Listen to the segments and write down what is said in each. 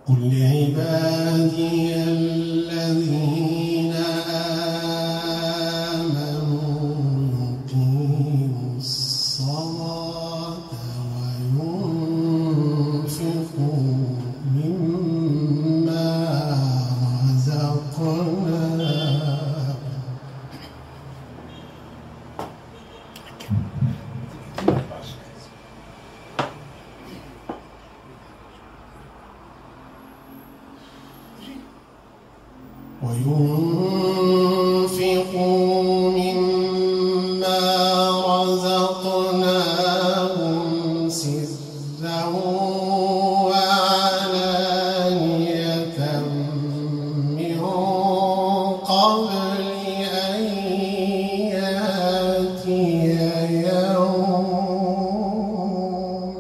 قل لعبادي الذين آمنوا يقيموا الصلاة وينفقوا مما رزقناهم سرا وعلانية من قبل أن يأتي يوم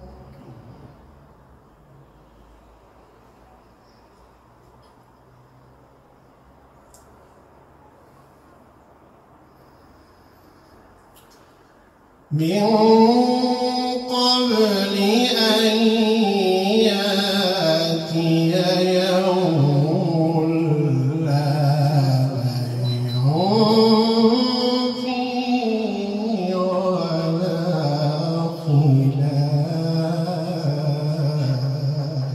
من قبل أن يأتي يوم لا بيع فيه ولا خلال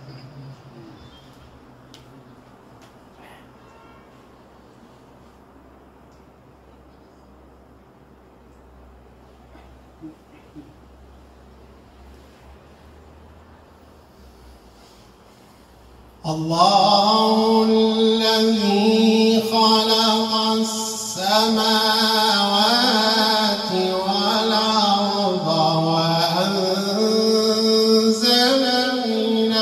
الله الذي خلق السماوات والأرض وأنزل من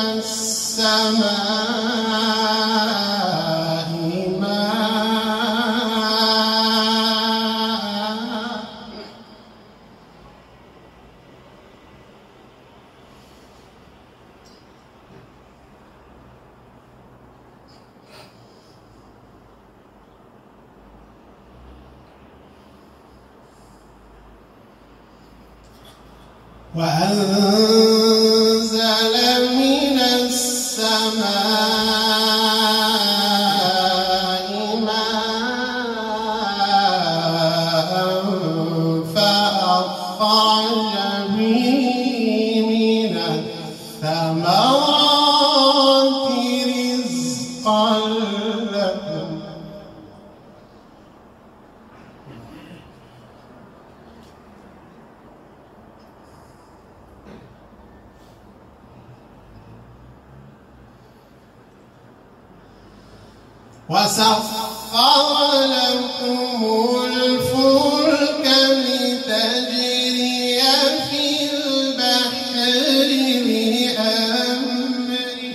السماء ماء وأنزل من السماء ماء فأخرج به من الثمرات رزقا لكم وسخر لكم الفلك لتجري في البحر بأمره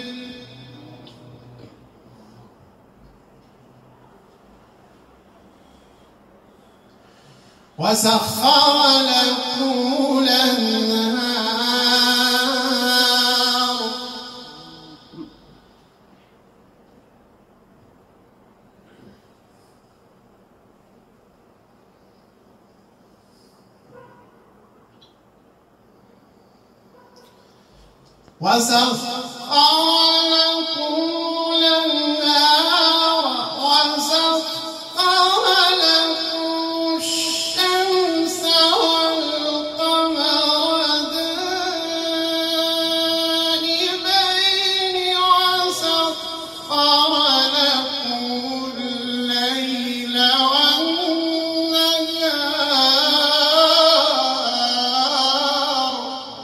وسخر لكم الأنهار وسخر لكم الشمس والقمر دائبين وسخر لكم الليل والنهار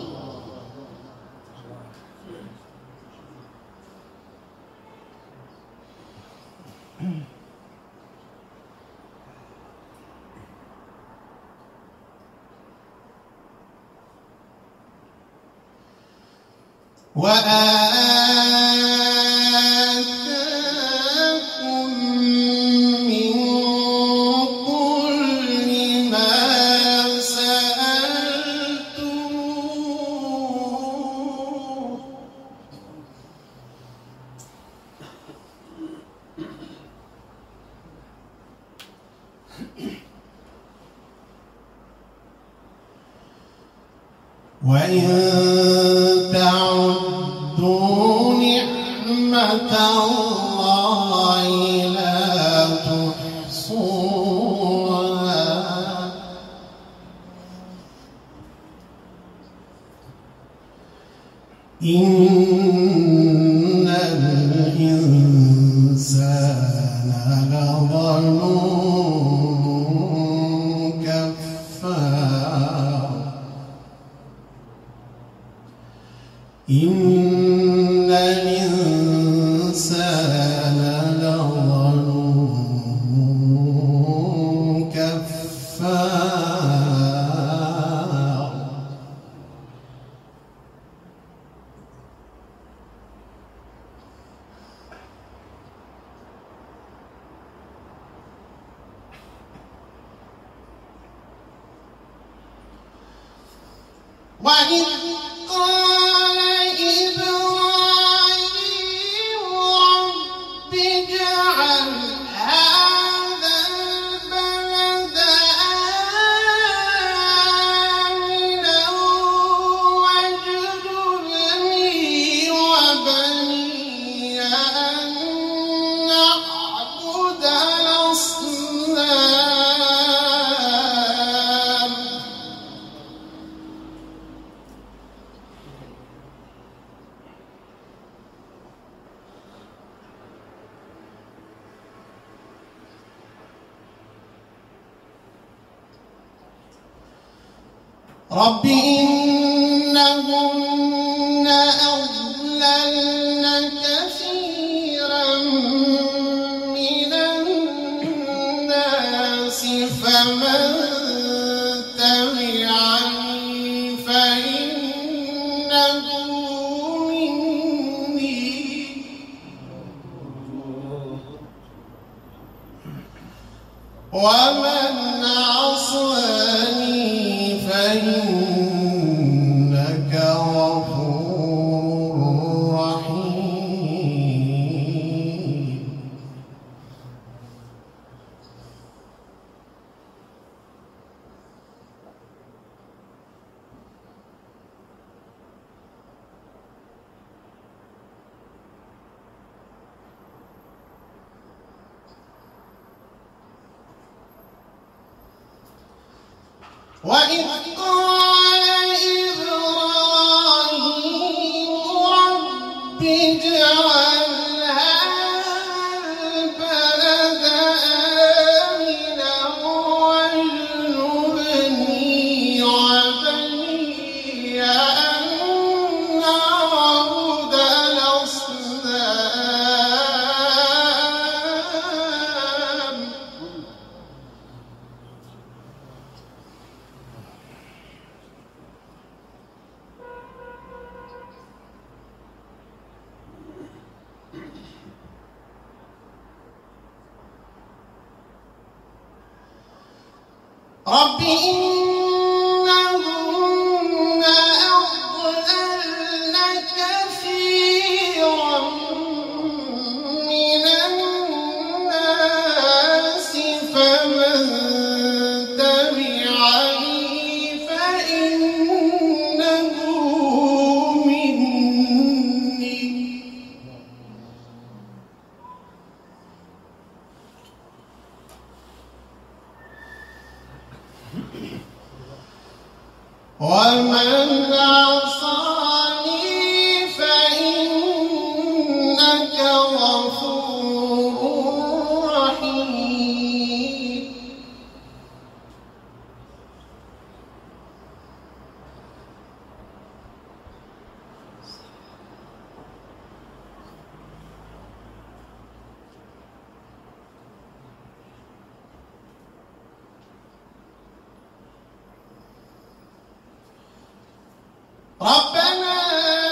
وآتاكم من كل ما سألتموه وإن تعدوا نعمة الله لا تحصوها إن الإنسان لظلوم كفار إن الإنسان لظلوم كفار وإذ قال إبراهيم رب اجعل هذا البلد آمنا واجنبني وبني أن نعبد الأصنام رب إنهن أضللن كثيرا من الناس فمن تبعني فإنه مني ومن عصاني فإنك غفور رحيم وإذ قال إبراهيم رب اجعل هذا البلد آمنا واجنبني وبني أن نعبد الأصنام رب إنهن أضللن كثيرا من الناس فمن تبعني فإنه مني ومن عصاني فإنك غفور رحيم ربنا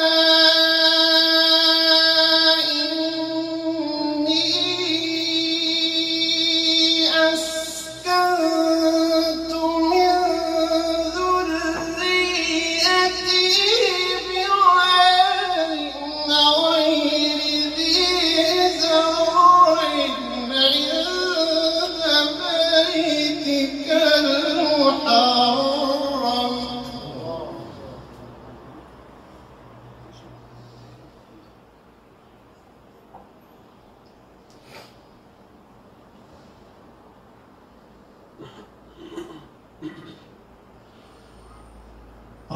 إني أسكنت من ذريتي بواد غير ذي زرع عند بيتك المحرم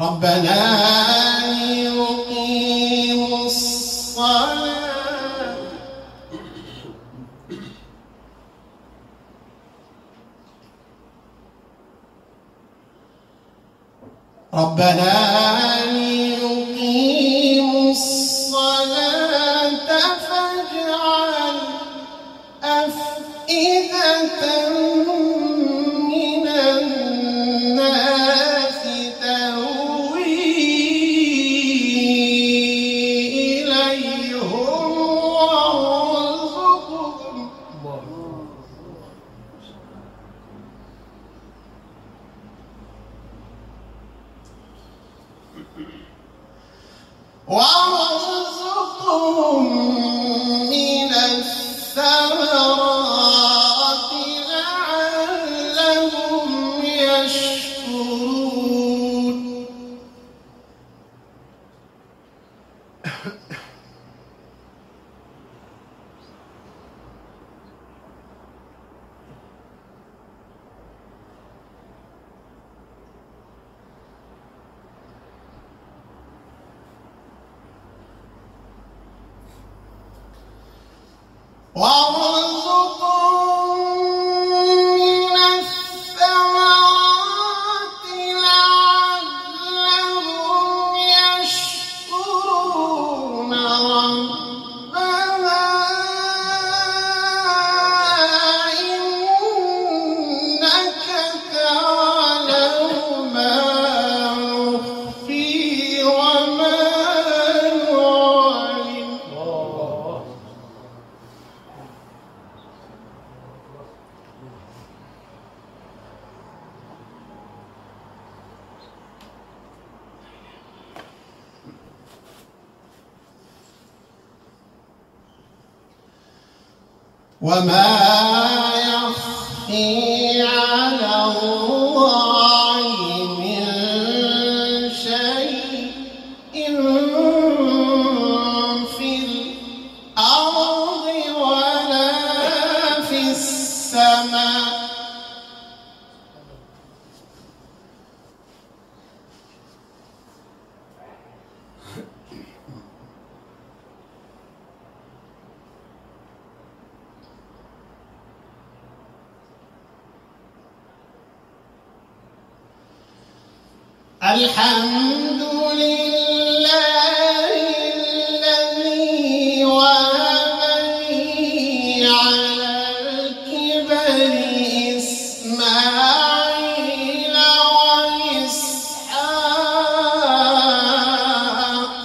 ربنا ليقيموا الصلاة فاجعل أفئدة من الناس تهوي إليهم وارزقهم من الثمرات لعلهم يشكرون وارزقهم من الثمرات لعلهم يشكرون ربنا إنك تعلم ما نخفي وما نعلن وما يخفي على الله من شيء في الأرض ولا في السماء الحمد لله الذي وهب لي على الكبر إسماعيل وإسحاق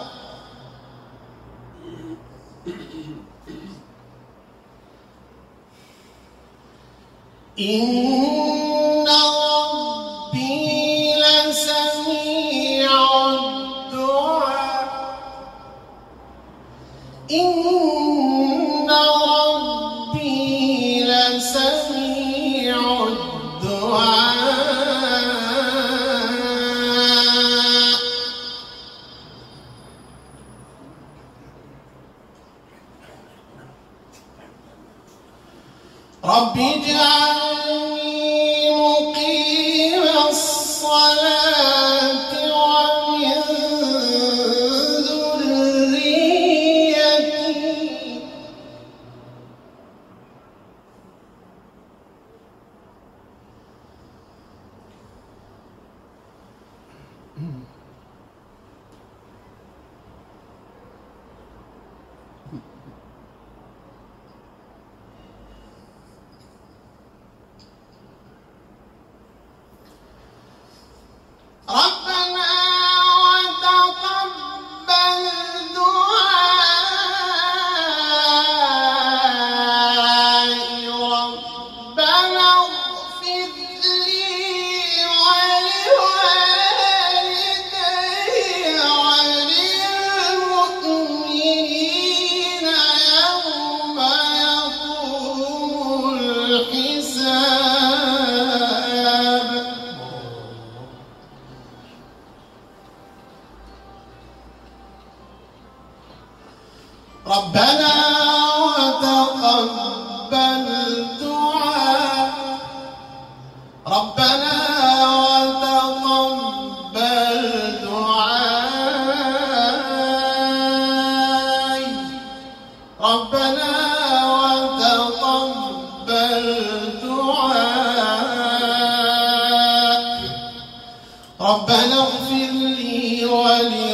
إن ربي لسميع الدعاء إن ربي لسميع الدعاء رب اجعلني مقيم الصلاة ومن ذريتي ربنا وتقبل دعائي ربنا اغفر لي ولوالدي وللمؤمنين يوم يقوم الحساب ربنا وتقبل دعاء ربنا وتقبل الأولين